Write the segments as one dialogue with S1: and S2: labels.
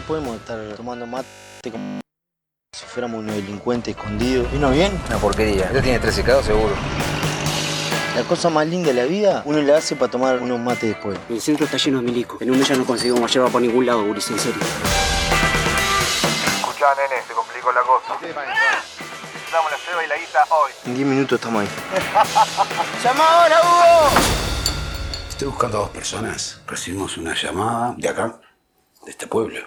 S1: podemos estar tomando mate como si fuéramos unos delincuentes escondidos. ¿Vino bien?
S2: Una porquería. Este tiene 13 grados seguro.
S1: La cosa más linda de la vida, uno la hace para tomar unos mates después.
S3: El centro está lleno de milicos. En un mes ya no conseguimos yerba por ningún lado, Ulises, en serio.
S4: Escuchá, nene, se complicó la cosa. Damos la ceba y la guita hoy.
S1: En 10 minutos estamos ahí.
S4: ¡Llama ahora, Hugo!
S5: Estoy buscando a 2 personas. Recibimos una llamada de acá, de este pueblo.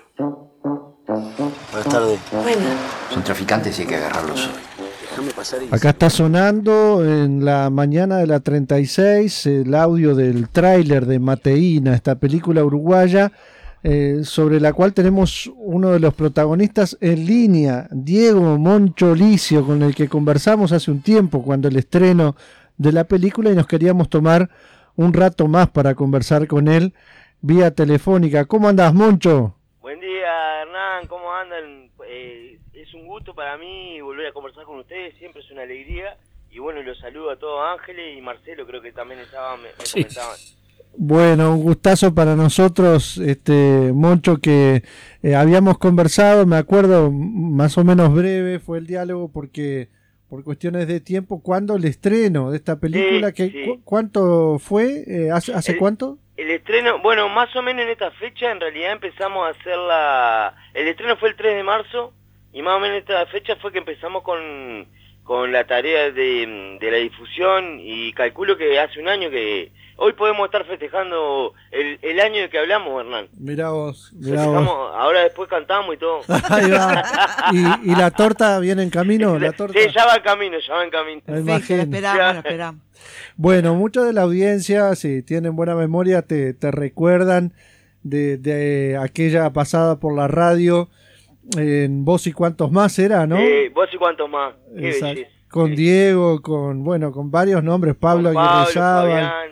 S1: Buenas tardes.
S2: Son traficantes y hay que agarrarlos hoy.
S3: Déjame pasar y...
S6: Acá está sonando en la mañana de la 36 el audio del tráiler de Mateína, esta película uruguaya, sobre la cual tenemos uno de los protagonistas en línea, Diego Moncho Licio, con el que conversamos hace un tiempo cuando el estreno de la película, y nos queríamos tomar un rato más para conversar con él vía telefónica. ¿Cómo andás, Moncho?
S7: Buen día, Hernán, ¿cómo andan? Es un gusto para mí volver a conversar con ustedes, siempre es una alegría. Y bueno, los saludo a todos, Ángeles y Marcelo, creo que también estaban, me comentaban.
S6: Bueno, un gustazo para nosotros, Moncho, que habíamos conversado, me acuerdo, más o menos breve fue el diálogo porque por cuestiones de tiempo, ¿cuándo el estreno de esta película?
S7: Sí.
S6: ¿Cuánto fue? ¿Hace cuánto?
S7: El estreno, bueno, más o menos en esta fecha, en realidad empezamos a hacerla... El estreno fue el 3 de marzo, y más o menos en esta fecha fue que empezamos con la tarea de la difusión, y calculo que hace un año que... Hoy podemos estar festejando el año de que hablamos, Hernán.
S6: Mirá vos.
S7: Ahora después cantamos y todo.
S6: Ahí va. ¿Y la torta viene en camino? ¿La torta?
S7: Sí, ya va en camino,
S6: Perfecto,
S8: la esperamos.
S6: Bueno, muchos de la audiencia, si tienen buena memoria, te recuerdan de aquella pasada por la radio en Vos y Cuántos Más era, ¿no?
S7: Vos y Cuántos Más. Qué belleza.
S6: Con Diego, con varios nombres, Pablo Aguirrezábal,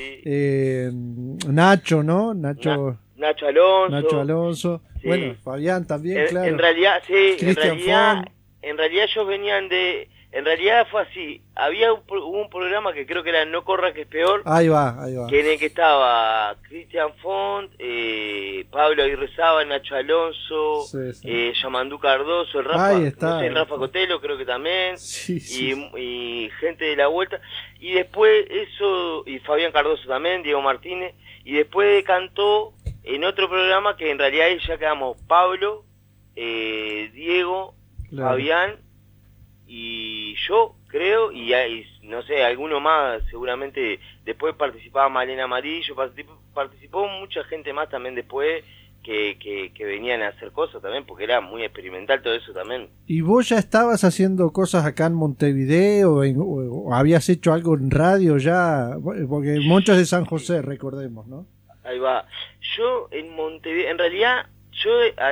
S6: Nacho, ¿no? Nacho Alonso. Sí. Bueno, Fabián también, claro.
S7: En realidad, sí,
S6: Cristian Fon.
S7: En realidad ellos venían de... En realidad fue así, hubo un programa que creo que era No Corra que es Peor.
S6: Ahí va.
S7: Que en el que estaba Cristian Font, Pablo Aguirrezábal, Nacho Alonso, Yamandú Cardoso, el Rafa,
S6: ahí está,
S7: no sé, el Rafa Cotelo creo que también,
S6: sí.
S7: Y gente de la vuelta. Y después eso, y Fabián Cardoso también, Diego Martínez, y después cantó en otro programa que en realidad ahí ya quedamos Pablo, Diego,
S6: claro,
S7: Fabián, y yo creo, y no sé, alguno más seguramente. Después participaba Malena Amarillo, participó mucha gente más también después que venían a hacer cosas también, porque era muy experimental todo eso también.
S6: ¿Y vos ya estabas haciendo cosas acá en Montevideo o habías hecho algo en radio ya? Porque Moncho es de San José, recordemos, ¿no?
S7: Ahí va. Yo en Montevideo, en realidad yo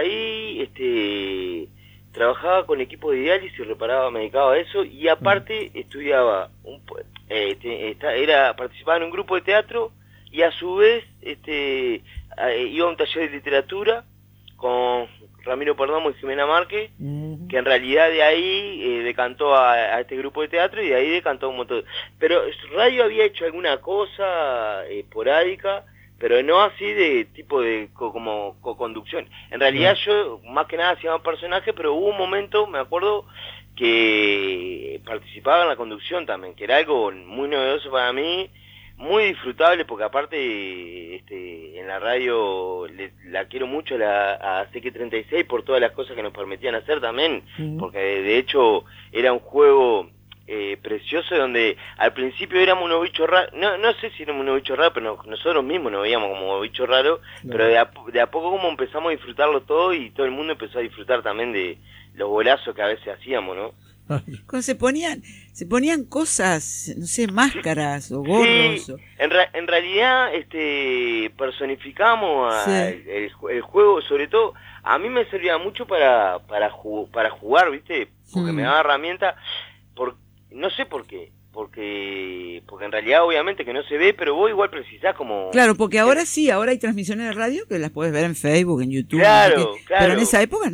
S7: ahí trabajaba con equipo de diálisis, me dedicaba a eso, y aparte estudiaba, participaba en un grupo de teatro, y a su vez iba a un taller de literatura con Ramiro Perdomo y Jimena Márquez, que en realidad de ahí decantó a este grupo de teatro, y de ahí decantó un montón. Pero radio había hecho alguna cosa esporádica, pero no así de tipo de como co-conducción. En realidad yo más que nada hacía un personaje, pero hubo un momento, me acuerdo, que participaba en la conducción también, que era algo muy novedoso para mí, muy disfrutable, porque aparte en la radio la quiero mucho a CQ36 por todas las cosas que nos permitían hacer también, porque de hecho era un juego precioso, donde al principio éramos unos bichos raros, no sé si éramos unos bichos raros, pero nosotros mismos nos veíamos como bichos raros, pero de a poco como empezamos a disfrutarlo todo, y todo el mundo empezó a disfrutar también de los golazos que a veces hacíamos, ¿no?
S8: Cuando se ponían cosas, no sé, máscaras o gorros.
S7: Sí, en realidad personificamos el juego, sobre todo. A mí me servía mucho para jugar, ¿viste? Porque me daba herramientas. No sé por qué, porque en realidad obviamente que no se ve, pero vos igual precisás como...
S8: Claro, porque ahora sí, ahora hay transmisiones de radio que las puedes ver en Facebook, en YouTube.
S7: Claro, claro.
S8: Pero en esa época no.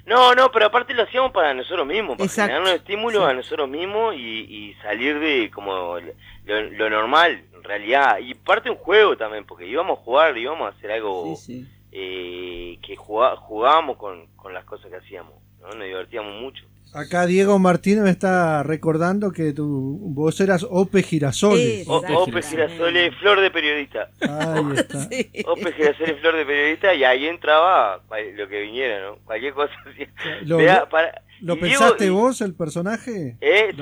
S7: No, pero aparte lo hacíamos para nosotros mismos, para
S8: Exacto.
S7: generar un estímulo
S8: Sí.
S7: a nosotros mismos y salir de como lo normal, en realidad. Y parte un juego también, porque íbamos a jugar, íbamos a hacer algo
S8: Sí, sí.
S7: que jugábamos con las cosas que hacíamos, ¿no? Nos divertíamos mucho.
S6: Acá Diego Martínez me está recordando que vos eras Ope Girasoles.
S7: Ope Girasoles, flor de periodista.
S6: Ahí está.
S8: Sí.
S7: Ope Girasoles, flor de periodista, y ahí entraba lo que viniera, ¿no? Cualquier cosa.
S6: ¿Lo
S7: Y
S6: pensaste
S7: Diego,
S6: vos, el personaje?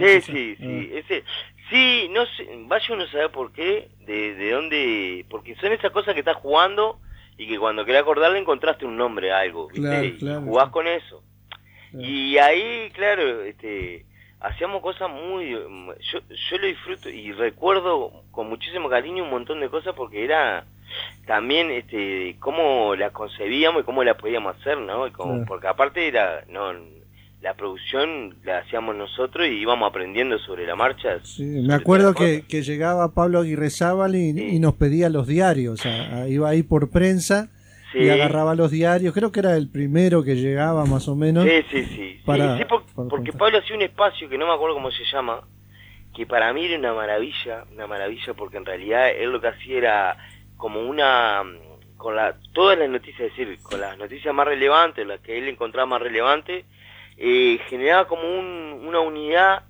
S7: Sí, no sé, vaya uno sabe por qué, de dónde, porque son esas cosas que estás jugando y que cuando querés acordarle encontraste un nombre a algo, ¿viste?
S6: Claro,
S7: Y
S6: claro,
S7: jugás
S6: sí.
S7: con eso.
S6: Claro.
S7: Y ahí, claro, hacíamos cosas muy... Yo lo disfruto y recuerdo con muchísimo cariño un montón de cosas porque era también cómo la concebíamos y cómo la podíamos hacer, ¿no? Y
S6: Claro.
S7: porque aparte era... la producción la hacíamos nosotros y íbamos aprendiendo sobre la marcha.
S6: Sí, me acuerdo que llegaba Pablo Aguirrezábal y
S7: Sí.
S6: nos pedía los diarios. Iba ahí por prensa
S7: Sí.
S6: y agarraba los diarios. Creo que era el primero que llegaba más o menos.
S7: Sí,
S6: Para-
S7: sí,
S6: para
S7: porque
S6: contar.
S7: Pablo hacía un espacio que no me acuerdo cómo se llama, que para mí era una maravilla porque en realidad él lo que hacía era como todas las noticias, es decir, con las noticias más relevantes, las que él encontraba más relevantes, generaba como una unidad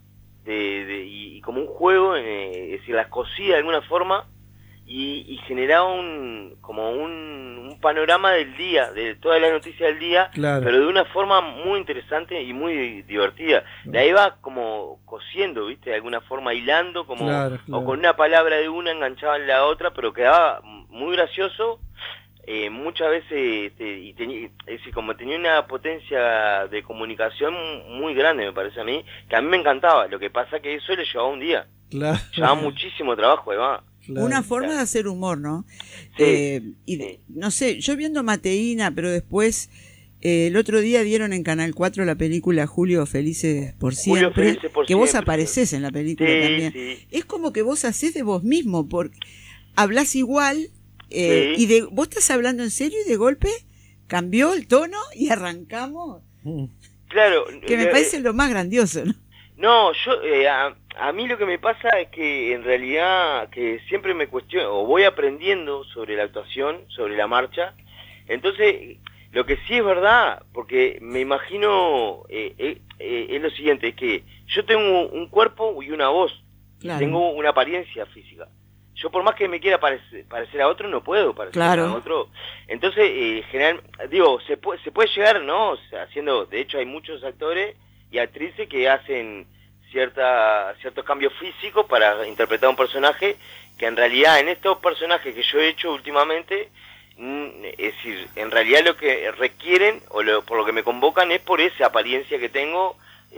S7: y como un juego, es decir, las cosía de alguna forma y generaba como un panorama del día, de todas las noticias del día,
S6: Claro.
S7: pero de una forma muy interesante y muy divertida. La iba como cosiendo, ¿viste? De alguna forma hilando, como
S6: Claro.
S7: o con una palabra de una enganchaba en la otra, pero quedaba muy gracioso. Muchas veces es decir, como tenía una potencia de comunicación muy grande, me parece a mí, que a mí me encantaba. Lo que pasa que eso le llevaba un día,
S6: Claro.
S7: llevaba muchísimo trabajo, además.
S6: Claro.
S8: Una forma de hacer humor, ¿no?
S7: Sí,
S8: No sé, yo viendo Mateína, pero después el otro día dieron en Canal 4 la película Julio Felices por
S7: Julio
S8: Siempre,
S7: Felices por
S8: que vos
S7: Siempre,
S8: aparecés en la película
S7: Sí,
S8: también.
S7: sí.
S8: Es como que vos hacés de vos mismo, porque hablás igual
S7: Sí.
S8: y vos estás hablando en serio y de golpe cambió el tono y arrancamos,
S7: Claro.
S8: que me parece lo más grandioso, ¿no?
S7: No, a mí lo que me pasa es que en realidad que siempre me cuestiono, o voy aprendiendo sobre la actuación, sobre la marcha. Entonces, lo que sí es verdad, porque me imagino, es lo siguiente, es que yo tengo un cuerpo y una voz,
S8: Claro.
S7: tengo una apariencia física. Yo por más que me quiera parecer a otro, no puedo parecer
S8: Claro.
S7: a otro. Entonces, se puede llegar, ¿no? O sea, de hecho hay muchos actores y actrices que hacen ciertos cambios físicos para interpretar un personaje, que en realidad en estos personajes que yo he hecho últimamente, es decir, en realidad lo que requieren, por lo que me convocan, es por esa apariencia que tengo,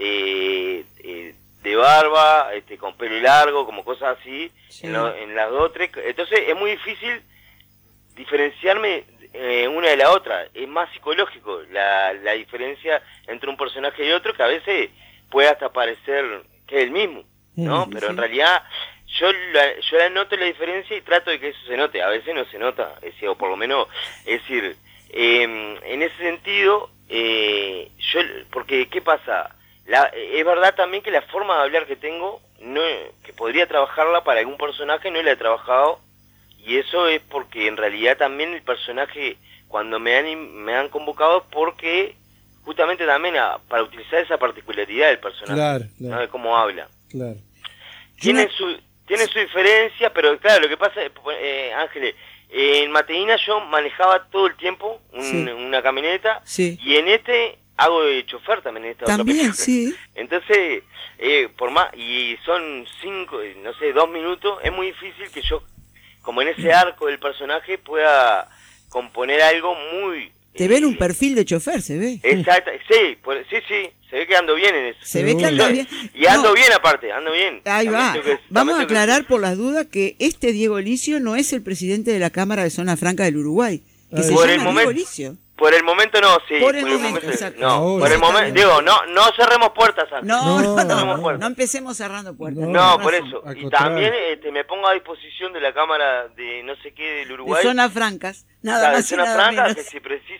S7: de barba, con pelo largo, como cosas así,
S8: Sí.
S7: en las dos, tres. Entonces es muy difícil diferenciarme una de la otra. Es más psicológico la diferencia entre un personaje y otro, que a veces puede hasta parecer que es el mismo, ¿no?
S8: Sí,
S7: Pero
S8: sí.
S7: en realidad yo la noto la diferencia y trato de que eso se note. A veces no se nota, o por lo menos, es decir, en ese sentido, porque ¿qué pasa? Es verdad también que la forma de hablar que tengo, que podría trabajarla para algún personaje, no la he trabajado, y eso es porque en realidad también el personaje, cuando me han convocado, es porque justamente también para utilizar esa particularidad del personaje,
S6: Claro,
S7: ¿no?
S6: claro,
S7: De cómo habla.
S6: claro.
S7: Tiene su diferencia, pero claro, lo que pasa, Ángeles, en Mateína yo manejaba todo el tiempo
S8: Sí.
S7: una camioneta,
S8: Sí.
S7: y en hago de chofer también en esta otra
S8: También,
S7: película.
S8: sí.
S7: Entonces, por más, y son 2 minutos, es muy difícil que yo, como en ese arco del personaje, pueda componer algo muy...
S8: Te ven un perfil de chofer, se ve.
S7: Exacto, sí, se ve que ando bien en eso.
S8: Se ve que anda bien.
S7: Y ando
S8: No.
S7: bien aparte, ando bien.
S8: Ahí va.
S7: También tengo que-
S8: Vamos a
S7: también tengo que-
S8: aclarar por las dudas que este Diego Licio no es el presidente de la Cámara de Zona Franca del Uruguay, que se
S7: Por el
S8: llama
S7: momento-
S8: Diego Licio.
S7: Por el momento no, sí.
S8: Por el momento, exacto.
S7: No,
S6: Ahora.
S7: por el momento,
S8: Exactamente.
S7: digo, no cerremos puertas antes.
S8: No,
S6: No,
S8: no,
S6: no,
S8: no,
S7: no.
S8: empecemos cerrando puertas.
S6: No,
S7: No,
S8: tenés
S7: por
S8: razón.
S7: eso.
S6: Al
S7: Y
S6: contrario.
S7: también me pongo a disposición de la Cámara de no sé qué del
S8: De
S7: Uruguay.
S8: zonas francas, nada
S7: de
S8: más y
S7: Zona
S8: nada
S7: Franca,
S8: menos.
S7: que si precisa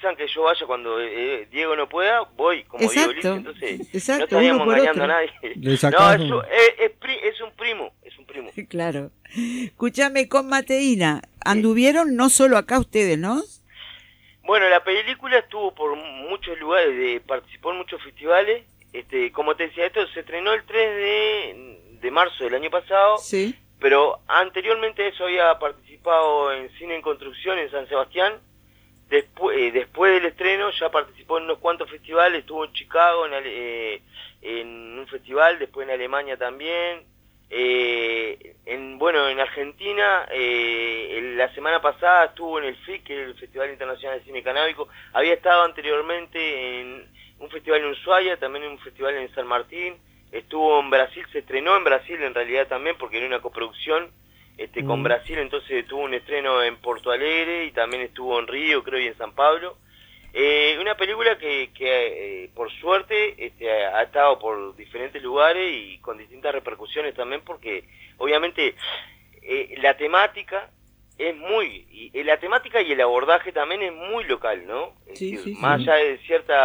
S7: avisan que yo vaya cuando Diego no pueda, voy como Diego Lice, entonces
S8: exacto,
S7: no estaríamos
S8: uno por
S7: engañando
S8: otro.
S7: a nadie.
S6: Le sacás
S7: No,
S6: un-
S7: es un primo.
S8: Claro. Escúchame, con Mateína, anduvieron no solo acá ustedes, ¿no?
S7: Bueno, la película estuvo por muchos lugares, participó en muchos festivales. Como te decía, esto se estrenó el 3 de marzo del año pasado,
S8: Sí.
S7: pero anteriormente a eso había participado en Cine en Construcción en San Sebastián. Después del estreno ya participó en unos cuantos festivales, estuvo en Chicago en un festival, después en Alemania también. En Argentina, la semana pasada estuvo en el FIC, que es el Festival Internacional de Cine Canábico. Había estado anteriormente en un festival en Ushuaia, también en un festival en San Martín. Estuvo en Brasil, se estrenó en Brasil en realidad también, porque era una coproducción con Brasil, entonces tuvo un estreno en Porto Alegre y también estuvo en Río, creo, y en San Pablo. Una película que por suerte ha estado por diferentes lugares y con distintas repercusiones también, porque obviamente la temática es la temática y el abordaje también es muy local, ¿no? Es decir, más allá de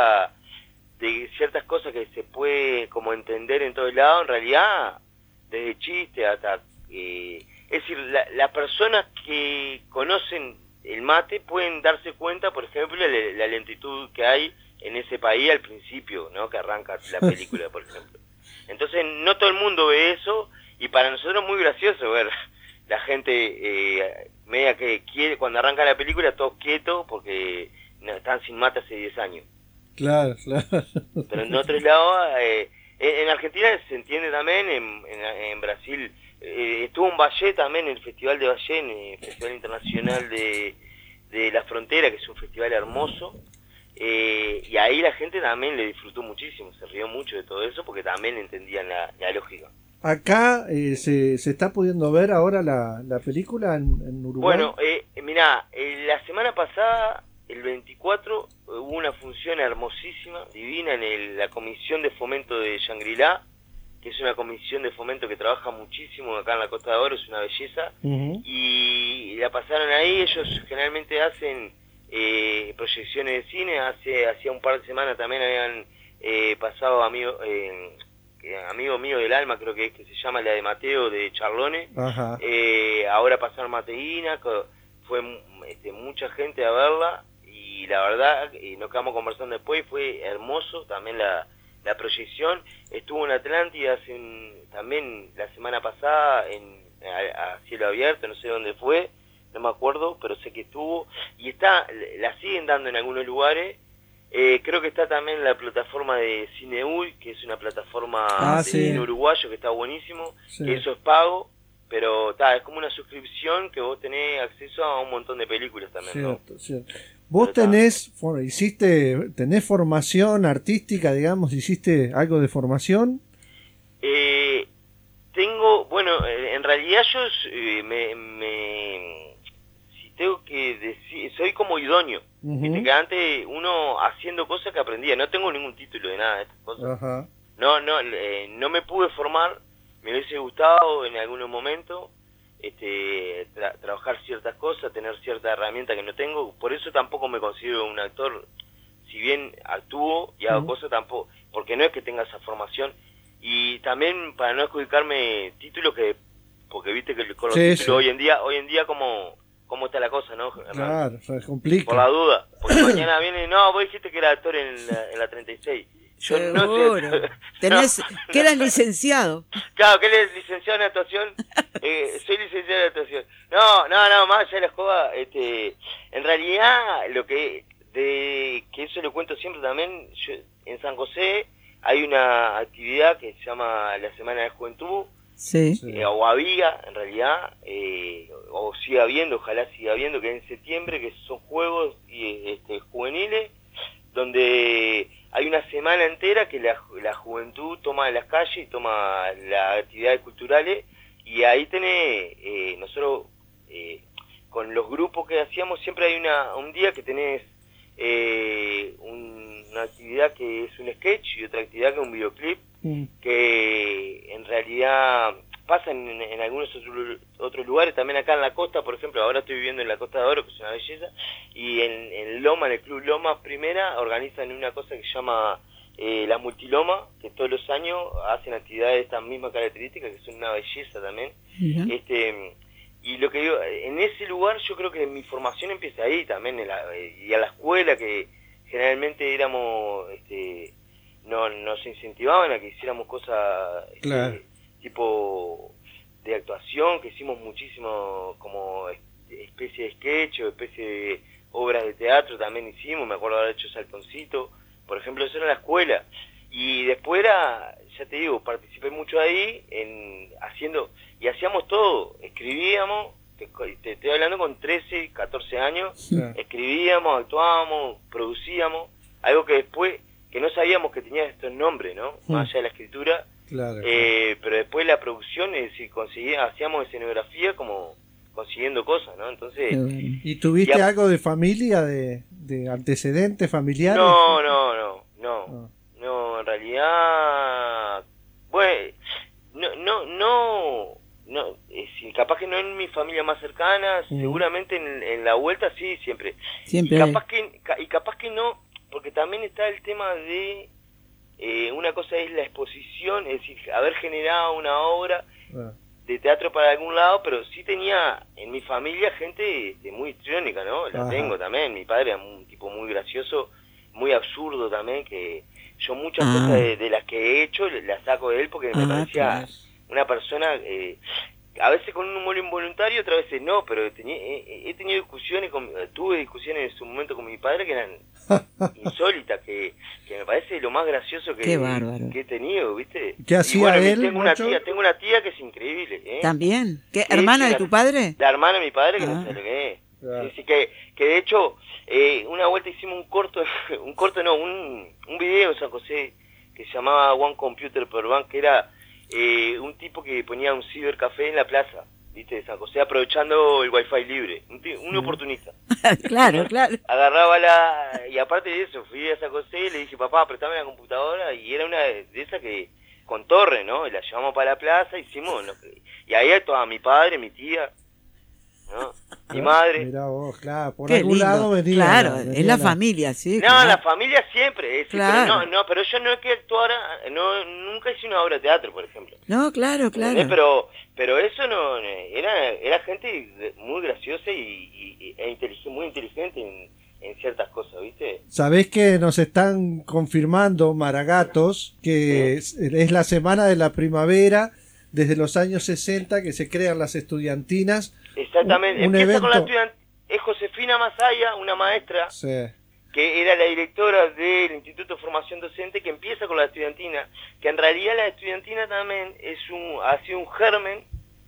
S7: ciertas cosas que se puede como entender en todos lados, en realidad desde chiste hasta es decir, las personas que conocen el mate pueden darse cuenta, por ejemplo, la lentitud que hay en ese país al principio, ¿no? Que arranca la película, por ejemplo. Entonces, no todo el mundo ve eso, y para nosotros es muy gracioso ver la gente media que quiere, cuando arranca la película, todos quietos, porque están sin mate hace 10 años.
S6: Claro.
S7: Pero en otros lados, en Argentina se entiende también, en Brasil... estuvo en Valle también, en el Festival de Valle, en el Festival Internacional de la Frontera, que es un festival hermoso, y ahí la gente también le disfrutó muchísimo, se rió mucho de todo eso, porque también entendían la lógica.
S6: Acá se está pudiendo ver ahora la película en Uruguay.
S7: Bueno, mirá, la semana pasada, el 24, hubo una función hermosísima, divina, en la Comisión de Fomento de Shangri-La, que es una comisión de fomento que trabaja muchísimo acá en la Costa de Oro, es una belleza, y la pasaron ahí. Ellos generalmente hacen proyecciones de cine. Hacía un par de semanas también habían pasado Amigo Mío del Alma, creo que se llama, la de Mateo de Charlone.
S6: Ajá.
S7: Ahora pasaron Mateína, fue mucha gente a verla, y la verdad, nos quedamos conversando después, fue hermoso también la proyección. Estuvo en Atlántida también la semana pasada a cielo abierto, no sé dónde fue, no me acuerdo, pero sé que estuvo, y la siguen dando en algunos lugares. Creo que está también la plataforma de Cineuy, que es una plataforma de cine uruguayo que está buenísimo, que eso es pago, pero es como una suscripción que vos tenés acceso a un montón de películas también.
S6: Cierto. ¿Vos tenés formación artística, digamos? ¿Hiciste algo de formación?
S7: En realidad yo si tengo que decir, soy como idóneo. Viste que antes uno haciendo cosas que aprendía, no tengo ningún título de nada de estas cosas.
S6: Ajá.
S7: No me pude formar, me hubiese gustado en algún momento trabajar ciertas cosas, tener cierta herramienta que no tengo, por eso tampoco me considero un actor, si bien actúo y hago cosas, tampoco, porque no es que tenga esa formación, y también para no adjudicarme títulos porque viste que con los títulos hoy en día cómo está la cosa, ¿no?
S6: Claro, se complica.
S7: Por la duda, porque mañana viene, vos dijiste que era actor en la 36. Yo
S8: seguro.
S7: No sé.
S8: Que eras licenciado.
S7: Claro, que él es licenciado en actuación. Soy licenciado en actuación. No, más allá de la joda, en realidad, que eso lo cuento siempre también, en San José hay una actividad que se llama la Semana de Juventud, o había, en realidad, o sigue habiendo, ojalá siga habiendo, que es en septiembre, que son juegos juveniles, donde hay una semana entera que la juventud toma las calles y toma las actividades culturales, y ahí tenés, nosotros con los grupos que hacíamos siempre hay un día que tenés una actividad que es un sketch y otra actividad que es un videoclip, que en realidad pasa en algunos otros lugares, también acá en la costa, por ejemplo, ahora estoy viviendo en la Costa de Oro, que es una belleza, y en Loma, en el Club Loma Primera, organizan una cosa que se llama la Multiloma, que todos los años hacen actividades de estas mismas características, que son una belleza también. Y lo que digo, en ese lugar yo creo que mi formación empieza ahí también, y a la escuela, que generalmente éramos, nos incentivaban a que hiciéramos cosas tipo de actuación, que hicimos muchísimo como especie de sketch o especie de obras de teatro también hicimos, me acuerdo haber hecho Saltoncito, por ejemplo, eso era en la escuela. Y después ya te digo, participé mucho ahí y hacíamos todo, escribíamos, te estoy hablando con 13, 14 años, escribíamos, actuábamos, producíamos, algo que después, que no sabíamos que tenía estos nombres, ¿no? Más allá de la escritura, pero después la producción, es decir, hacíamos escenografía como consiguiendo cosas, ¿no? Entonces...
S6: ¿Y tuviste algo de familia, de antecedentes familiares?
S7: No, en realidad, bueno, capaz que no en mi familia más cercana, seguramente en la vuelta sí, siempre. Y capaz que no, porque también está el tema de, una cosa es la exposición, es decir, haber generado una obra de teatro para algún lado, pero sí tenía en mi familia gente muy histriónica, ¿no? La tengo también, mi padre era un tipo muy gracioso, muy absurdo también, que yo muchas cosas de las que he hecho las saco de él porque me parecía una persona, a veces con un humor involuntario, otras veces no, pero he tenido discusiones, tuve discusiones en su momento con mi padre que eran insólitas, que me parece lo más gracioso que he tenido, ¿viste?
S6: ¿Qué hacía él?
S7: Tengo una tía que es increíble, ¿eh?
S8: ¿También? ¿Qué, hermana de tu padre?
S7: La hermana de mi padre, que no sé lo que es. Así que de hecho, una vuelta hicimos un video en San José que se llamaba One Computer Per Bank, que era un tipo que ponía un cibercafé en la plaza, ¿viste? De San José, aprovechando el wifi libre, un oportunista.
S8: Claro.
S7: Agarraba y aparte de eso, fui a San José y le dije, papá, prestame la computadora, y era una de esas que, con torre, ¿no? Y la llevamos para la plaza, hicimos, y ahí estaba mi padre, mi tía, ¿no? Mi madre.
S6: Mirá vos, claro, por
S8: Qué
S6: algún
S8: lindo.
S6: lado venía.
S8: Claro, es la familia, sí.
S7: No,
S8: claro.
S7: la familia siempre,
S8: Claro.
S7: pero yo no es que actuara, nunca hice una obra de teatro, por ejemplo.
S8: No, claro.
S7: Pero eso no, era gente muy graciosa y muy inteligente en ciertas cosas, ¿viste?
S6: Sabés que nos están confirmando Maragatos que es la semana de la primavera desde los años 60 que se crean las estudiantinas.
S7: Exactamente,
S6: Un
S7: empieza
S6: evento...
S7: con es Josefina Masaya, una maestra que era la directora del Instituto de Formación Docente, que empieza con la estudiantina, que en realidad la estudiantina también ha sido un germen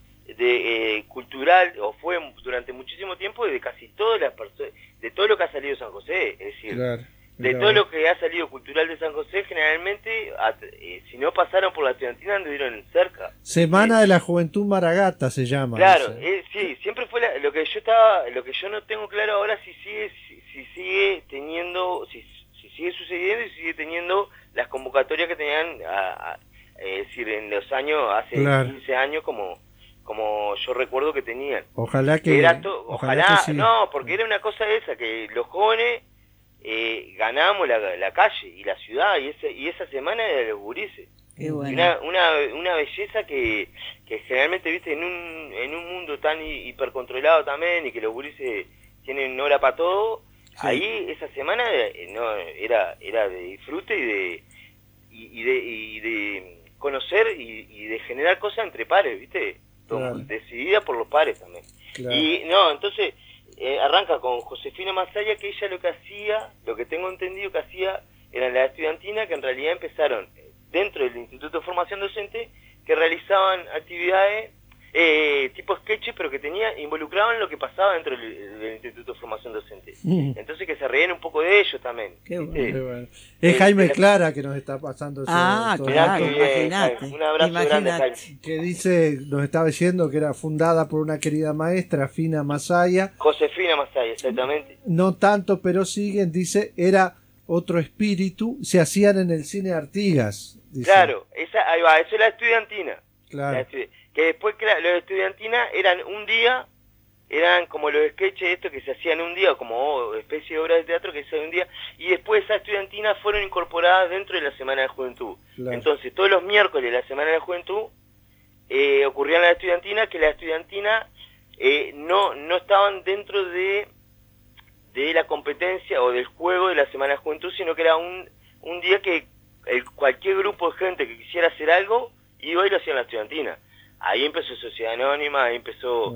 S7: cultural, o fue durante muchísimo tiempo, de casi todas las personas, de todo lo que ha salido de San José, es decir, de todo lo que ha salido cultural de San José, generalmente, si no pasaron por la estudiantina, anduvieron cerca.
S6: Semana de la Juventud Maragata se llama.
S7: Claro, sí, siempre fue lo que yo no tengo claro ahora si sigue teniendo, si sigue sucediendo y sigue teniendo las convocatorias que tenían, es decir, en los años, hace 15 años, como yo recuerdo que tenían.
S6: Ojalá que...
S7: Ojalá que sí. No, porque era una cosa esa, que los jóvenes ganábamos la calle y la ciudad, y esa semana era de los gurises.
S8: Qué bueno.
S7: Una belleza que generalmente, viste, en un mundo tan hipercontrolado también, y que los gurises tienen hora para todo, ahí esa semana era de disfrute y de conocer y de generar cosas entre pares, viste, decidida por los pares también. Y entonces arranca con Josefina Masaya, que ella lo que tengo entendido que hacía era la estudiantina, que en realidad empezaron dentro del Instituto de Formación Docente, que realizaban actividades tipo sketches, pero que involucraban lo que pasaba dentro del Instituto de Formación Docente. Entonces que se reían un poco de ellos también.
S6: Qué bueno. Es Jaime Clara que nos está pasando
S8: claro, imagínate.
S7: Un abrazo grande, Jaime.
S6: Que dice, nos estaba diciendo que era fundada por una querida maestra, Fina Masaya.
S7: Josefina Masaya, exactamente.
S6: No tanto, pero siguen, dice, era otro espíritu, se hacían en el cine Artigas. Dice.
S7: Claro, ahí va, eso es la estudiantina.
S6: Claro.
S7: Que después, claro, los de estudiantina eran un día, eran como los sketches estos que se hacían un día, como especie de obras de teatro que se hacían un día, y después esas estudiantinas fueron incorporadas dentro de la Semana de Juventud.
S6: Claro.
S7: Entonces, todos los miércoles de la Semana de Juventud ocurrían las estudiantinas, que las estudiantinas no estaban dentro de la competencia o del juego de la Semana de Juventud, sino que era un día que cualquier grupo de gente que quisiera hacer algo iba y lo hacía en la estudiantina. Ahí empezó Sociedad Anónima, ahí empezó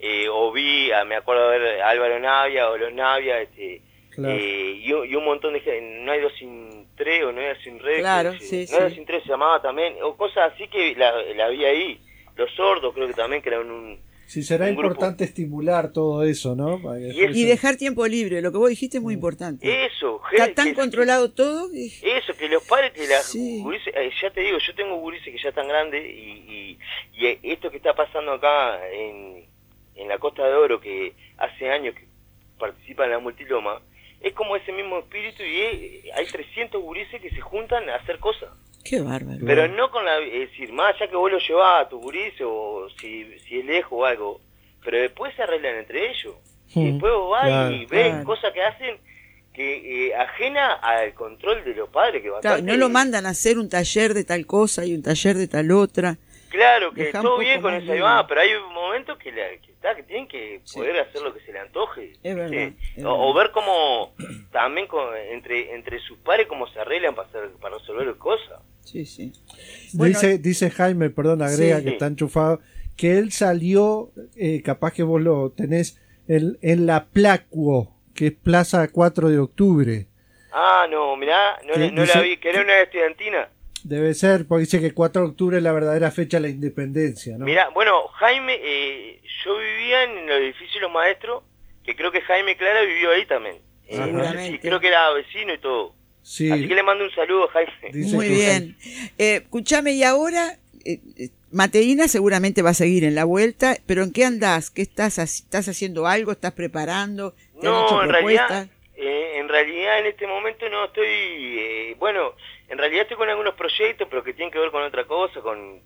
S7: me acuerdo de ver Álvaro Navia o los Navia,
S6: Claro.
S7: y un montón de gente, No hay dos sin tres, o No hay dos sin red,
S8: Claro,
S7: No
S8: sí,
S7: hay dos
S8: sí.
S7: sin tres se llamaba también, o cosas así que la vi ahí. Los Sordos creo que también, que eran un
S6: Sí, será
S7: un grupo.
S6: importante estimular todo eso, ¿no? Para que después
S7: Y
S8: Y
S6: se-
S8: dejar tiempo libre, lo que vos dijiste es muy importante.
S7: Eso,
S8: Está tan
S7: que-
S8: controlado todo.
S7: Eso, que los padres, que las
S8: Sí.
S7: gurises, ya te digo, yo tengo gurises que ya están grandes y esto que está pasando acá en la Costa de Oro, que hace años que participan en la Multiloma, es como ese mismo espíritu y hay 300 gurises que se juntan a hacer cosas.
S8: Qué bárbaro.
S7: Pero no con es decir, más allá que vos lo llevás a tu gurises o si es lejos o algo, pero después se arreglan entre ellos. Y después vos vas
S6: Claro,
S7: y ves
S8: claro.
S7: cosas que hacen que ajena al control de los padres. Que
S8: Claro,
S7: bastante,
S8: no lo mandan a hacer un taller de tal cosa y un taller de tal otra.
S7: Claro, que
S8: Deja un
S7: todo
S8: poco
S7: bien con
S8: más
S7: esa
S8: libre.
S7: pero hay momentos que tienen que poder hacer lo que se le antoje.
S8: Es verdad,
S7: ¿viste?
S8: es
S7: O
S8: verdad.
S7: ver cómo también entre sus pares cómo se arreglan para resolver cosas.
S8: Sí, sí. Bueno,
S6: dice Jaime, perdón, agrega
S8: Sí.
S6: que está enchufado, que él salió, capaz que vos lo tenés, en la Placuo, que es Plaza 4 de Octubre.
S7: Ah, no, mirá, no
S6: ¿Qué
S7: la
S6: dice?
S7: vi, que era una estudiantina.
S6: Debe ser, porque dice que 4 de octubre es la verdadera fecha de la independencia, ¿no?
S7: Mirá, bueno, Jaime, yo vivía en el edificio de los maestros, que creo que Jaime Clara vivió ahí también. No sé si,
S8: Seguramente.
S7: creo que era vecino y todo.
S6: Sí,
S7: Así que le mando un saludo a Jaime.
S6: dice
S8: muy
S6: que-
S8: bien. Escuchame, y ahora, Mateína seguramente va a seguir en la vuelta, pero ¿en qué andás? ¿Qué estás haciendo algo? ¿Estás preparando? ¿Te han hecho
S7: No,
S8: propuestas?
S7: en realidad en este momento no estoy, bueno, en realidad estoy con algunos proyectos, pero que tienen que ver con otra cosa,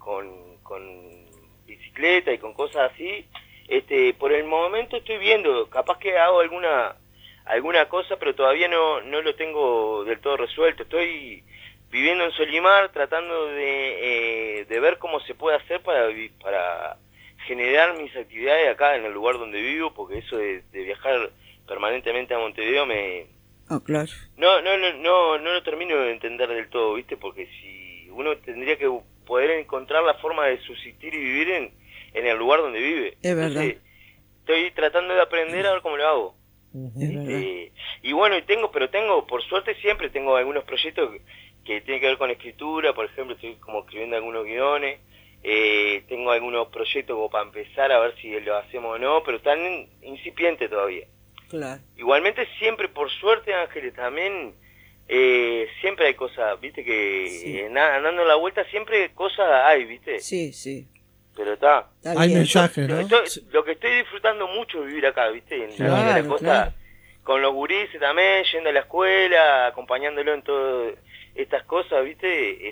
S7: con bicicleta y con cosas así. Por el momento estoy viendo, capaz que hago alguna cosa, pero todavía no lo tengo del todo resuelto. Estoy viviendo en Solimar, tratando de ver cómo se puede hacer para generar mis actividades acá en el lugar donde vivo, porque eso de viajar permanentemente a Montevideo
S8: Oh, claro.
S7: no lo termino de entender del todo, ¿viste? Porque si uno tendría que poder encontrar la forma de subsistir y vivir en el lugar donde vive.
S8: Es verdad.
S7: Entonces, estoy tratando de aprender a ver cómo lo hago.
S8: Es verdad.
S7: Y bueno, tengo, por suerte siempre tengo algunos proyectos que tienen que ver con escritura, por ejemplo, estoy como escribiendo algunos guiones, tengo algunos proyectos como para empezar a ver si lo hacemos o no, pero están incipientes todavía.
S8: Claro.
S7: Igualmente siempre, por suerte, Ángeles, también siempre hay cosas, viste, que
S8: Sí.
S7: andando la vuelta siempre cosas hay, viste,
S8: Sí, sí.
S7: pero está.
S8: Está
S6: Hay
S8: bien.
S6: mensajes, ¿no?
S7: Lo que estoy disfrutando mucho es vivir acá, viste, en
S8: Claro,
S7: la costa,
S8: claro.
S7: con los gurises también, yendo a la escuela, acompañándolo en todas estas cosas, viste,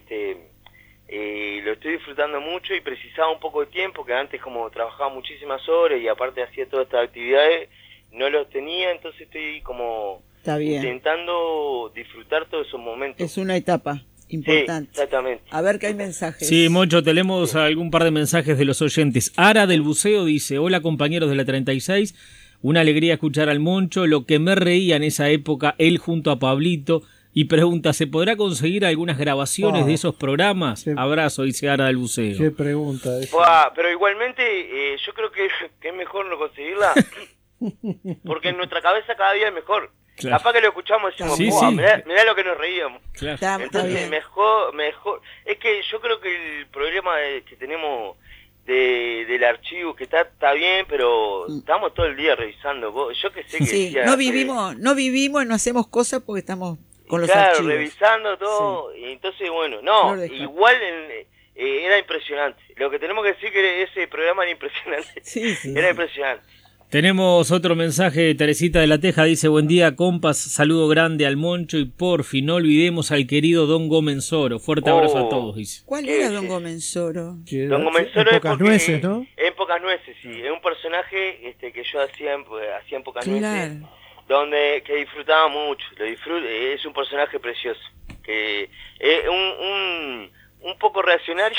S7: lo estoy disfrutando mucho y precisaba un poco de tiempo, que antes como trabajaba muchísimas horas y aparte hacía todas estas actividades, no los tenía, entonces estoy como
S8: Está bien.
S7: intentando disfrutar todos esos momentos.
S8: Es una etapa
S7: Sí,
S8: importante.
S7: exactamente.
S8: A ver que hay mensajes.
S9: Sí, Moncho, tenemos algún par de mensajes de los oyentes. Ara del Buceo dice: hola compañeros de la 36, una alegría escuchar al Moncho, lo que me reía en esa época, él junto a Pablito, y pregunta, ¿se podrá conseguir algunas grabaciones
S6: Oh.
S9: de esos programas?
S6: Sí.
S9: Abrazo, dice Ara del Buceo.
S6: Qué pregunta esa.
S7: Buah, pero igualmente yo creo que es mejor no conseguirla, porque en nuestra cabeza cada día es mejor.
S9: Claro.
S7: Capaz que lo escuchamos y decimos,
S9: Sí,
S7: "Buah,
S9: sí.
S7: mirá lo que nos reíamos".
S9: Claro.
S8: Está
S7: Entonces
S8: bien.
S7: mejor, es que yo creo que el problema que tenemos del archivo que está bien, pero estamos todo el día revisando. Yo que sé que
S8: Sí,
S7: decía,
S8: no vivimos y no hacemos cosas porque estamos con los
S7: claro,
S8: archivos.
S7: revisando todo, y entonces bueno,
S8: Flor de Jaca.
S7: igual era impresionante. Lo que tenemos que decir que ese programa era impresionante.
S8: Sí, sí.
S7: Era impresionante.
S9: Tenemos otro mensaje de Teresita de la Teja, dice: buen día, compas, saludo grande al Moncho y porfi, no olvidemos al querido Don Gomenzoro. Fuerte abrazo a todos, dice.
S8: ¿Cuál era Don Gomenzoro?
S7: Don Gomenzoro
S6: en Pocas Nueces, ¿no?
S7: En Pocas Nueces, sí. Es un personaje que yo hacía en Pocas Nueces, que disfrutaba mucho. Es un personaje precioso. Que es un poco reaccionario,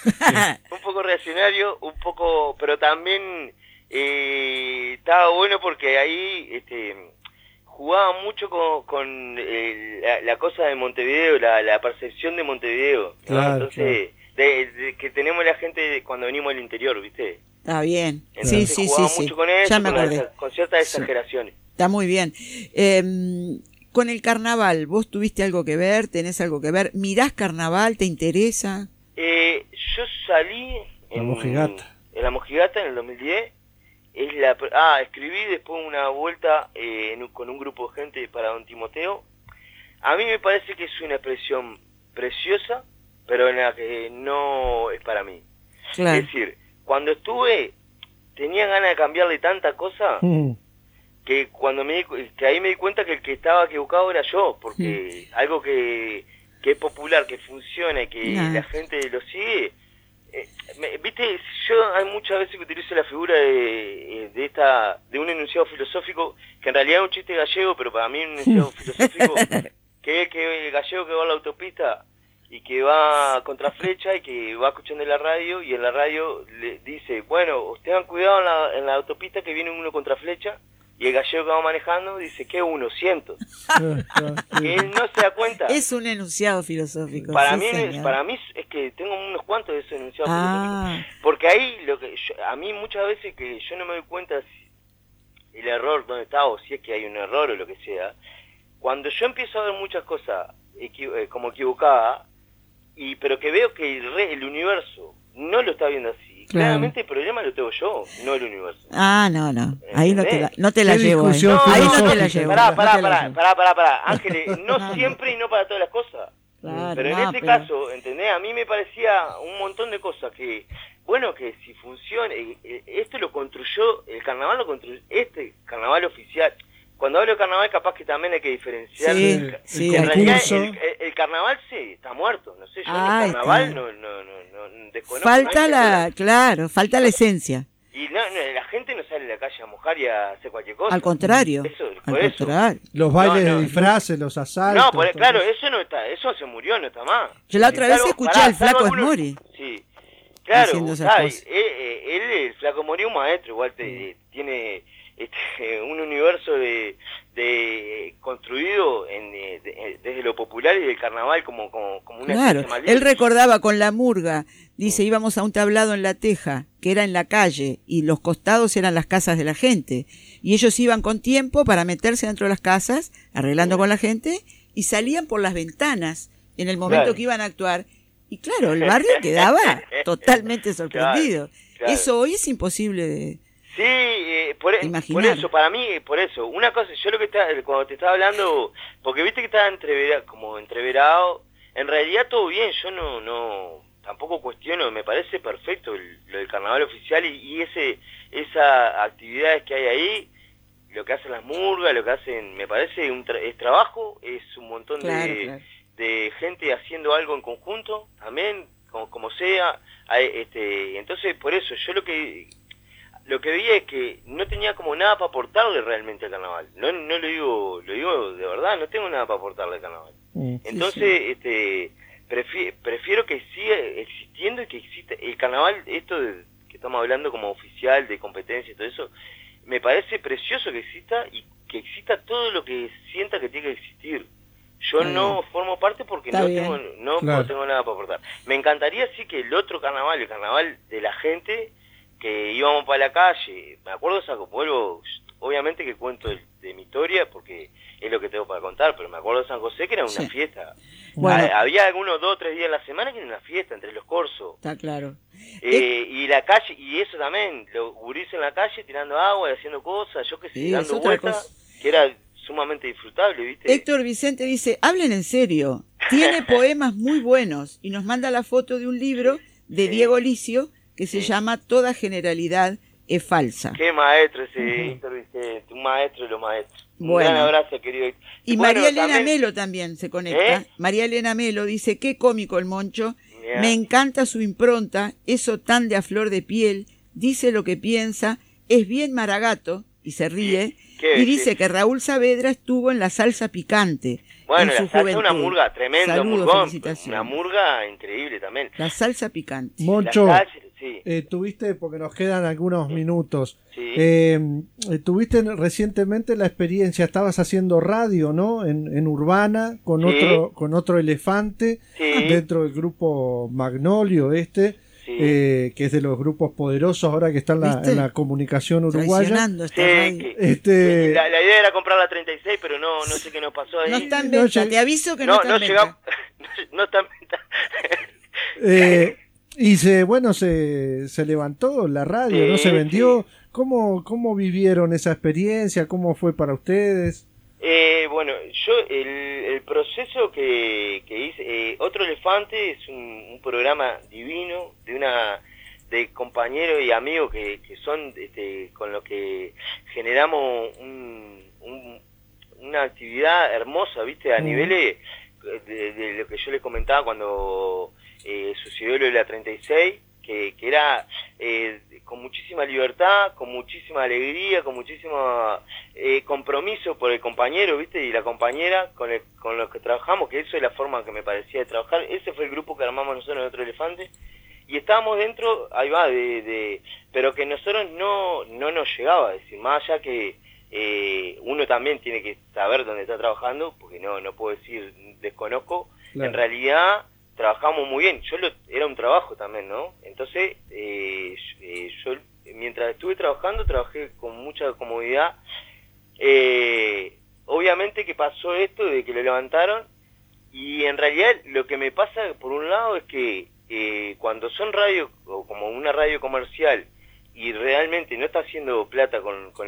S7: pero también estaba bueno porque ahí jugaba mucho con la cosa de Montevideo, la percepción de Montevideo, ¿no?
S6: Claro,
S7: entonces de que tenemos la gente cuando venimos del interior, ¿viste?
S8: Está bien.
S7: Entonces jugaba mucho con eso,
S8: Ya me acordé.
S7: con ciertas exageraciones.
S8: Está muy bien. Con el carnaval, ¿vos tuviste algo que ver? ¿Tenés algo que ver? ¿Mirás carnaval? ¿Te interesa?
S7: Yo salí
S6: en
S7: la Mojigata en el 2010. Escribí después una vuelta con un grupo de gente para Don Timoteo. A mí me parece que es una expresión preciosa, pero en la que no es para mí.
S8: Claro.
S7: Es decir, cuando estuve, tenía ganas de cambiarle tanta cosa que que ahí me di cuenta que el que estaba equivocado era yo, porque algo que es popular, que funciona y que la gente lo sigue. Viste, yo hay muchas veces que utilizo la figura de un enunciado filosófico, que en realidad es un chiste gallego, pero para mí es un enunciado filosófico, que es que el gallego que va a la autopista y que va contra flecha y que va escuchando la radio, y en la radio le dice, bueno, tengan cuidado en la autopista que viene uno contra flecha, y el gallego que va manejando dice, ¿qué uno? Cientos. Que él no se da cuenta.
S8: Es un enunciado filosófico.
S7: Para
S8: señor.
S7: mí es que tengo unos cuantos de esos enunciados filosóficos. Porque ahí, a mí muchas veces que yo no me doy cuenta si el error dónde está, o si es que hay un error o lo que sea, cuando yo empiezo a ver muchas cosas como equivocadas, pero que veo que el universo no lo está viendo así, claramente el problema lo tengo yo, no el universo.
S8: No. Ahí no te la llevo. Ahí no te la llevo.
S7: Pará. Ángeles, no siempre y no para todas las cosas.
S8: Claro,
S7: pero en este caso, ¿entendés? A mí me parecía un montón de cosas que, bueno, que si funciona, esto lo construyó, el carnaval lo construyó, este carnaval oficial. Cuando hablo de carnaval, capaz que también hay que diferenciar.
S8: Sí,
S7: en realidad, el carnaval está muerto. No sé, yo el carnaval no desconozco.
S8: Falta la esencia.
S7: Y la gente no sale a la calle a mojar y a hacer cualquier cosa.
S8: Al contrario.
S6: Los bailes de disfraces, los asaltos.
S7: No, claro, eso no está, eso se murió, no está más.
S8: Yo la otra vez escuché al Flaco Esmori.
S7: Sí, claro, el Flaco Esmori es un maestro, igual tiene un universo de construido desde lo popular y del carnaval como una
S8: claro, él recordaba con la murga, dice, íbamos a un tablado en La Teja, que era en la calle, y los costados eran las casas de la gente, y ellos iban con tiempo para meterse dentro de las casas, arreglando con la gente, y salían por las ventanas en el momento que iban a actuar, y claro, el barrio quedaba totalmente sorprendido.
S7: Claro.
S8: Eso hoy es imposible de...
S7: Sí, por eso, para mí, una cosa, yo cuando te estaba hablando, porque viste que estaba entreverado, en realidad todo bien, yo no tampoco cuestiono, me parece perfecto lo del carnaval oficial y esas actividades que hay ahí, lo que hacen las murgas, lo que hacen, me parece es trabajo, es un montón de gente haciendo algo en conjunto, también, como sea, entonces por eso, yo lo que veía es que no tenía como nada para aportarle realmente al carnaval. No lo digo de verdad, no tengo nada para aportarle al carnaval. Entonces, prefiero que siga existiendo y que exista el carnaval, esto que estamos hablando como oficial, de competencia y todo eso, me parece precioso que exista y que exista todo lo que sienta que tiene que existir. Yo no formo parte porque no tengo nada para aportar. Me encantaría sí que el otro carnaval, el carnaval de la gente, que íbamos para la calle, me acuerdo, vuelvo, obviamente que cuento de mi historia porque es lo que tengo para contar, pero me acuerdo de San José que era una fiesta. Bueno. Había algunos 2 o 3 días a la semana que era una fiesta entre los corsos.
S8: Está claro.
S7: Y la calle, y eso también, los gurises en la calle tirando agua y haciendo cosas, yo que sé, dando vueltas, que era sumamente disfrutable, ¿viste?
S8: Héctor Vicente dice, hablen en serio, tiene poemas muy buenos, y nos manda la foto de un libro de Diego Licio, que se llama Toda Generalidad es falsa.
S7: Qué maestro ese intervistente, un maestro de los maestros. Un
S8: Bueno.
S7: gran abrazo, querido.
S8: Y
S7: Bueno,
S8: María Elena
S7: también-
S8: Melo también se conecta.
S7: ¿Eh?
S8: María Elena Melo dice, qué cómico el Moncho,
S7: Mirá.
S8: me encanta su impronta, eso tan de a flor de piel, dice lo que piensa, es bien maragato, y se ríe,
S7: Qué
S8: y dice
S7: belleza.
S8: que Raúl Saavedra estuvo en la salsa picante.
S7: Bueno,
S8: en
S7: la
S8: su
S7: salsa es
S8: juventud.
S7: una murga tremenda,
S8: Saludos,
S7: murgón,
S8: felicitaciones.
S7: una murga increíble también.
S8: La salsa picante.
S6: Moncho,
S7: La salsa, sí.
S6: tuviste, porque nos quedan algunos minutos,
S7: Sí.
S6: tuviste recientemente la experiencia, estabas haciendo radio, ¿no? En Urbana, con
S7: Sí.
S6: otro elefante,
S7: Sí.
S6: dentro del grupo Magnolio
S7: Sí.
S6: que es de los grupos poderosos ahora que está
S8: ¿Viste?
S6: en la comunicación uruguaya.
S8: Traicionando esta
S7: Sí,
S8: radio.
S6: Este,
S7: La idea era comprar la 36, pero no sé qué nos pasó ahí.
S8: No está en
S6: No
S8: venta,
S6: lleg-
S8: te aviso que no,
S7: no
S8: está en venta.
S7: llegamos, no está en venta.
S6: y se levantó la radio,
S7: Sí,
S6: ¿no? Se vendió.
S7: sí.
S6: ¿Cómo vivieron esa experiencia? ¿Cómo fue para ustedes?
S7: Bueno, yo el proceso que hice, Otro Elefante es un programa divino de compañeros y amigos que son con los que generamos una actividad hermosa, ¿viste? A niveles de lo que yo les comentaba cuando sucedió lo de la 36, que era con muchísima libertad, con muchísima alegría, con muchísimo compromiso por el compañero, ¿viste? Y la compañera con los que trabajamos, que eso es la forma que me parecía de trabajar. Ese fue el grupo que armamos nosotros en Otro Elefante. Y estábamos dentro, ahí va, pero que nosotros no nos llegaba, es decir, más allá que uno también tiene que saber dónde está trabajando, porque no puedo decir desconozco,
S6: Claro.
S7: En realidad trabajamos muy bien, era un trabajo también, ¿no? Entonces, yo mientras estuve trabajando, trabajé con mucha comodidad. Obviamente que pasó esto de que lo levantaron, y en realidad lo que me pasa por un lado es que cuando son radios, o como una radio comercial, y realmente no está haciendo plata con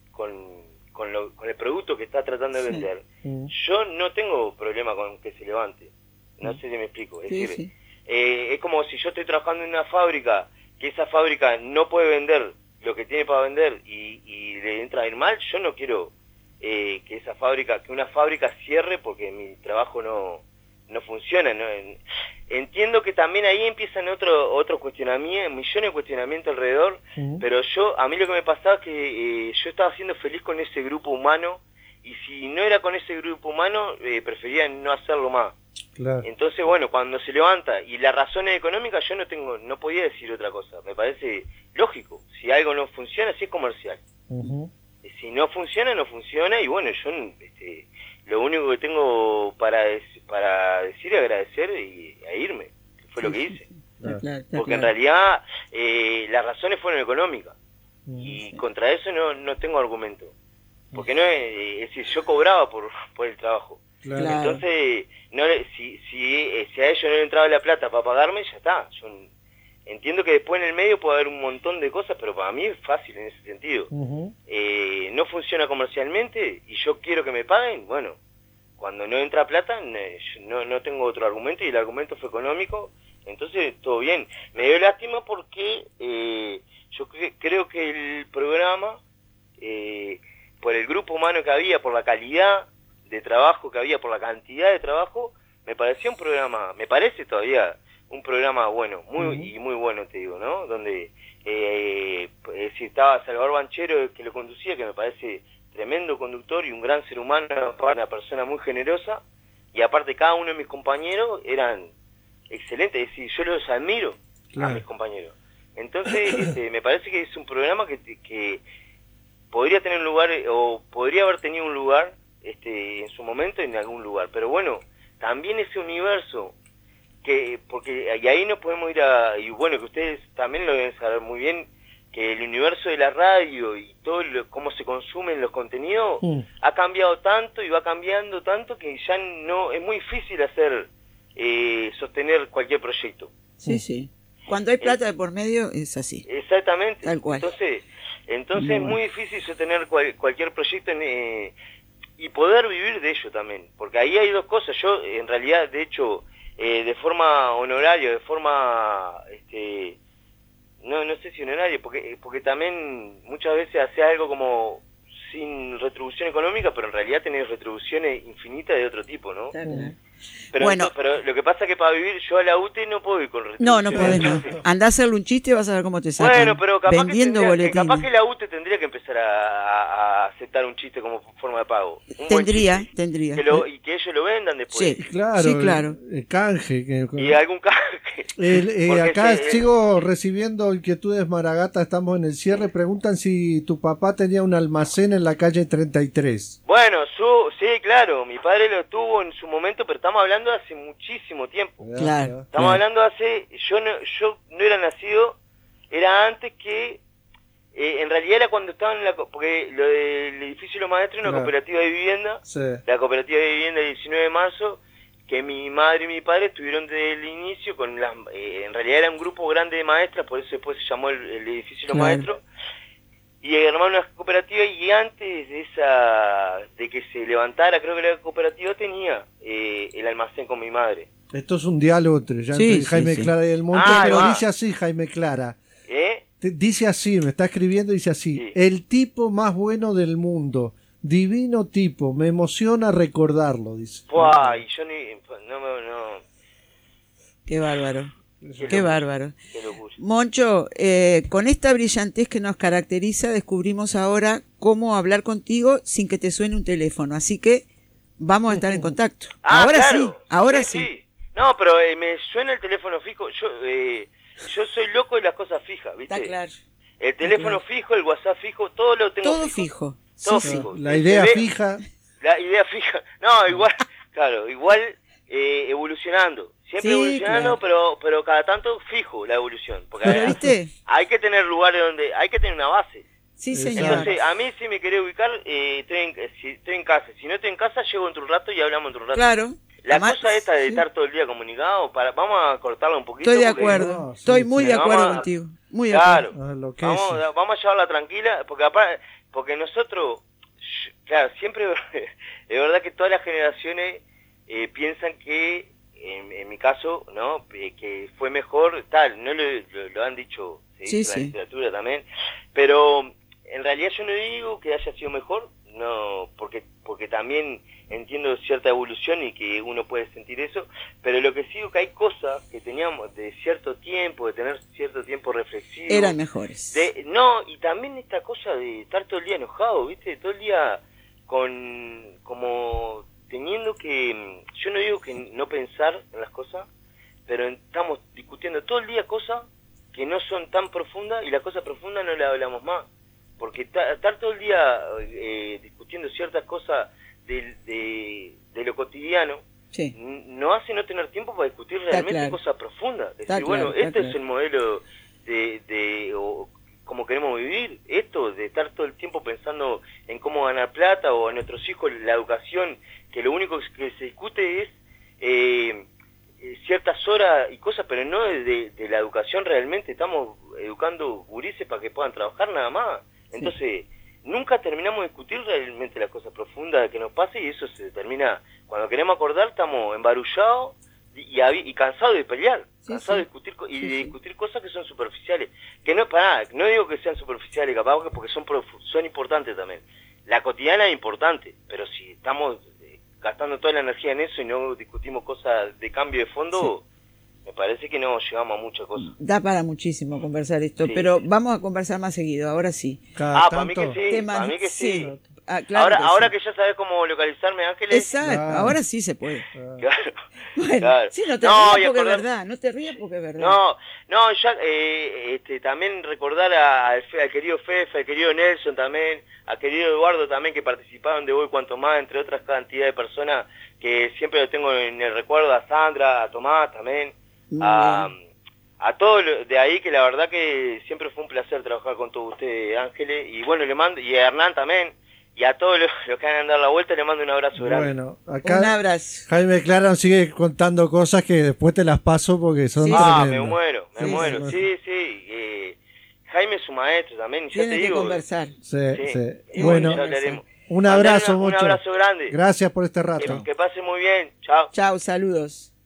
S7: el producto que está tratando de vender, yo no tengo problema con que se levante. No sé si me explico. Es
S8: Sí,
S7: decir,
S8: sí.
S7: es como si yo estoy trabajando en una fábrica, que esa fábrica no puede vender lo que tiene para vender y le entra a ir mal. Yo no quiero que una fábrica cierre porque mi trabajo no funciona, ¿no? Entiendo que también ahí empiezan otro cuestionamiento, millones de cuestionamientos alrededor, pero a mí lo que me pasaba es que yo estaba siendo feliz con ese grupo humano, y si no era con ese grupo humano, prefería no hacerlo más.
S6: Claro.
S7: Entonces, bueno, cuando se levanta, y las razones económicas, yo no podía decir otra cosa, me parece lógico. Si algo no funciona, si es comercial.
S6: Ujú.
S7: Si no funciona, no funciona, y bueno, yo lo único que tengo para decir es agradecer e irme, que fue lo que hice.
S8: Está claro, está
S7: Porque en
S8: claro.
S7: realidad las razones fueron económicas, y
S8: Sí.
S7: contra eso no tengo argumento. Porque no es decir, yo cobraba por el trabajo.
S6: Claro.
S8: Claro.
S7: Entonces, si a ellos no le entraba la plata para pagarme, ya está. Yo entiendo que después en el medio puede haber un montón de cosas, pero para mí es fácil en ese sentido.
S6: Ujú.
S7: No funciona comercialmente y yo quiero que me paguen, bueno, cuando no entra plata no tengo otro argumento, y el argumento fue económico, entonces todo bien. Me dio lástima porque yo creo que el programa, por el grupo humano que había, por la calidad de trabajo que había, por la cantidad de trabajo, me parece todavía un programa bueno, y muy bueno, te digo, ¿no? Donde si estaba Salvador Banchero, que lo conducía, que me parece tremendo conductor y un gran ser humano, una persona muy generosa, y aparte cada uno de mis compañeros eran excelentes, es decir, yo los admiro a mis compañeros. Entonces, me parece que es un programa que podría tener un lugar, o podría haber tenido un lugar en su momento en algún lugar, pero bueno, también ese universo porque y ahí nos podemos ir y bueno, que ustedes también lo deben saber muy bien, que el universo de la radio y todo cómo se consumen los contenidos ha cambiado tanto y va cambiando tanto que ya no es muy difícil sostener cualquier proyecto.
S8: Sí, sí. Cuando hay plata de por medio es así.
S7: Exactamente.
S8: Tal cual.
S7: Entonces es muy difícil sostener cualquier proyecto y poder vivir de ello también, porque ahí hay dos cosas. Yo en realidad, de hecho, de forma honoraria, de forma no sé si honorario, porque también muchas veces hace algo como sin retribución económica, pero en realidad tenés retribuciones infinitas de otro tipo, ¿no?
S8: Claro.
S7: Pero,
S8: Bueno.
S7: pero lo que pasa es que para vivir yo a la UTE no puedo ir con retribución.
S8: No podés, no. Andá a hacerle un chiste y vas a ver cómo te sacan.
S7: Bueno, pero capaz
S8: vendiendo
S7: que,
S8: boletines.
S7: capaz que la UTE tendría que empezar a aceptar un chiste como forma de pago. Un buen
S8: Tendría.
S7: y que ellos lo vendan después.
S8: Sí,
S6: Claro,
S8: sí, claro.
S6: el canje.
S7: Y algún canje. Porque
S6: Acá sigo recibiendo inquietudes, Maragata, estamos en el cierre. Preguntan si tu papá tenía un almacén en la calle 33.
S7: Bueno, sí, claro, mi padre lo tuvo en su momento, pero estamos hablando de hace muchísimo tiempo.
S8: Claro.
S7: Estamos hablando hace, yo no era nacido, era antes que, en realidad era cuando estaban porque lo del edificio de los maestros era una cooperativa de vivienda,
S6: Sí.
S7: la cooperativa de vivienda del 19 de marzo, que mi madre y mi padre estuvieron desde el inicio con en realidad era un grupo grande de maestras, por eso después se llamó el edificio de los maestros, y armaron una cooperativa, y antes de que se levantara, creo que la cooperativa tenía el almacén con mi madre.
S6: Esto es un diálogo entre Jaime Clara y el Monte, pero dice así Jaime Clara. Dice así, me está escribiendo, dice así. Sí. El tipo más bueno del mundo, divino tipo, me emociona recordarlo, dice.
S7: Buah, y yo no.
S8: Qué bárbaro. Qué bárbaro.
S7: Qué locura.
S8: Moncho, con esta brillantez que nos caracteriza, descubrimos ahora cómo hablar contigo sin que te suene un teléfono. Así que vamos a estar en contacto. Ahora
S7: claro.
S8: sí.
S7: No, pero me suena el teléfono fijo. Yo soy loco de las cosas fijas, ¿viste?
S8: Está claro.
S7: El teléfono fijo, el WhatsApp fijo, todo lo tengo
S8: todo
S7: fijo.
S8: Todo
S7: fijo.
S6: La idea fija.
S7: La idea fija. No, igual, claro, evolucionando. Siempre evolucionando, claro. pero cada tanto fijo la evolución. Porque
S8: ¿viste?
S7: Hay que tener lugares donde, hay que tener una base.
S8: Sí, señor.
S7: Entonces, a mí si me querés ubicar, si estoy en casa. Si no estoy en casa, llego entre un rato y hablamos entre un rato.
S8: Claro.
S7: La cosa esta de estar todo el día comunicado, vamos a cortarla un poquito.
S8: Estoy de acuerdo, estoy muy de acuerdo contigo. Muy de acuerdo.
S7: Vamos a llevarla tranquila, porque nosotros, claro, siempre es verdad que todas las generaciones piensan que, en mi caso, ¿no? Que fue mejor, tal, no lo han dicho, en la literatura también, pero en realidad yo no digo que haya sido mejor, no, porque también entiendo cierta evolución y que uno puede sentir eso, pero lo que sí digo que hay cosas que teníamos de cierto tiempo, de tener cierto tiempo reflexivo.
S8: Eran mejores.
S7: Y también esta cosa de estar todo el día enojado, ¿viste? Todo el día como teniendo que, yo no digo que no pensar en las cosas, pero estamos discutiendo todo el día cosas que no son tan profundas, y las cosas profundas no las hablamos más, porque estar todo el día discutiendo ciertas cosas de lo cotidiano, no hace no tener tiempo para discutir realmente cosas profundas. Decir, este es el modelo o cómo queremos vivir, esto de estar todo el tiempo pensando en cómo ganar plata, o a nuestros hijos la educación, que lo único que se discute es ciertas horas y cosas, pero no de la educación realmente. Estamos educando gurises para que puedan trabajar nada más. Entonces, nunca terminamos de discutir realmente las cosas profundas que nos pasa, y eso se termina, cuando queremos acordar, estamos embarullados y cansados de pelear, cansados de discutir discutir cosas que son superficiales, que no es para nada, no digo que sean superficiales, capaz, porque son importantes también. La cotidiana es importante, pero si estamos gastando toda la energía en eso y no discutimos cosas de cambio de fondo, me parece que no llegamos a muchas cosas.
S8: Da para muchísimo conversar esto, pero vamos a conversar más seguido, ahora sí.
S7: Para mí que sí, para mí que sí.
S8: Claro
S7: ahora que ya sabes cómo localizarme, Ángeles.
S8: Exacto, ahora sí se puede.
S7: Claro.
S8: Bueno,
S7: claro.
S8: Sí, no te rías porque es verdad, no te rías porque es verdad.
S7: No, ya también recordar al querido Fefe, al querido Nelson también, al querido Eduardo también, que participaron de Hoy Cuanto Más, entre otras cantidad de personas que siempre lo tengo en el recuerdo, a Sandra, a Tomás también, a todos de ahí, que la verdad que siempre fue un placer trabajar con todos ustedes, Ángeles, y bueno, le mando, y a Hernán también, y a todos los que van a dar la vuelta, le mando un abrazo grande.
S6: Bueno, acá
S8: un abrazo.
S6: Jaime Clara nos sigue contando cosas que después te las paso porque son tremendas.
S7: Me muero. Sí. Jaime es su maestro también, ya te digo.
S8: Que conversar.
S6: Sí. Bueno, un abrazo, mucho.
S7: Un abrazo grande.
S6: Gracias por este rato.
S7: Que pase muy bien. Chao.
S8: Chao, saludos.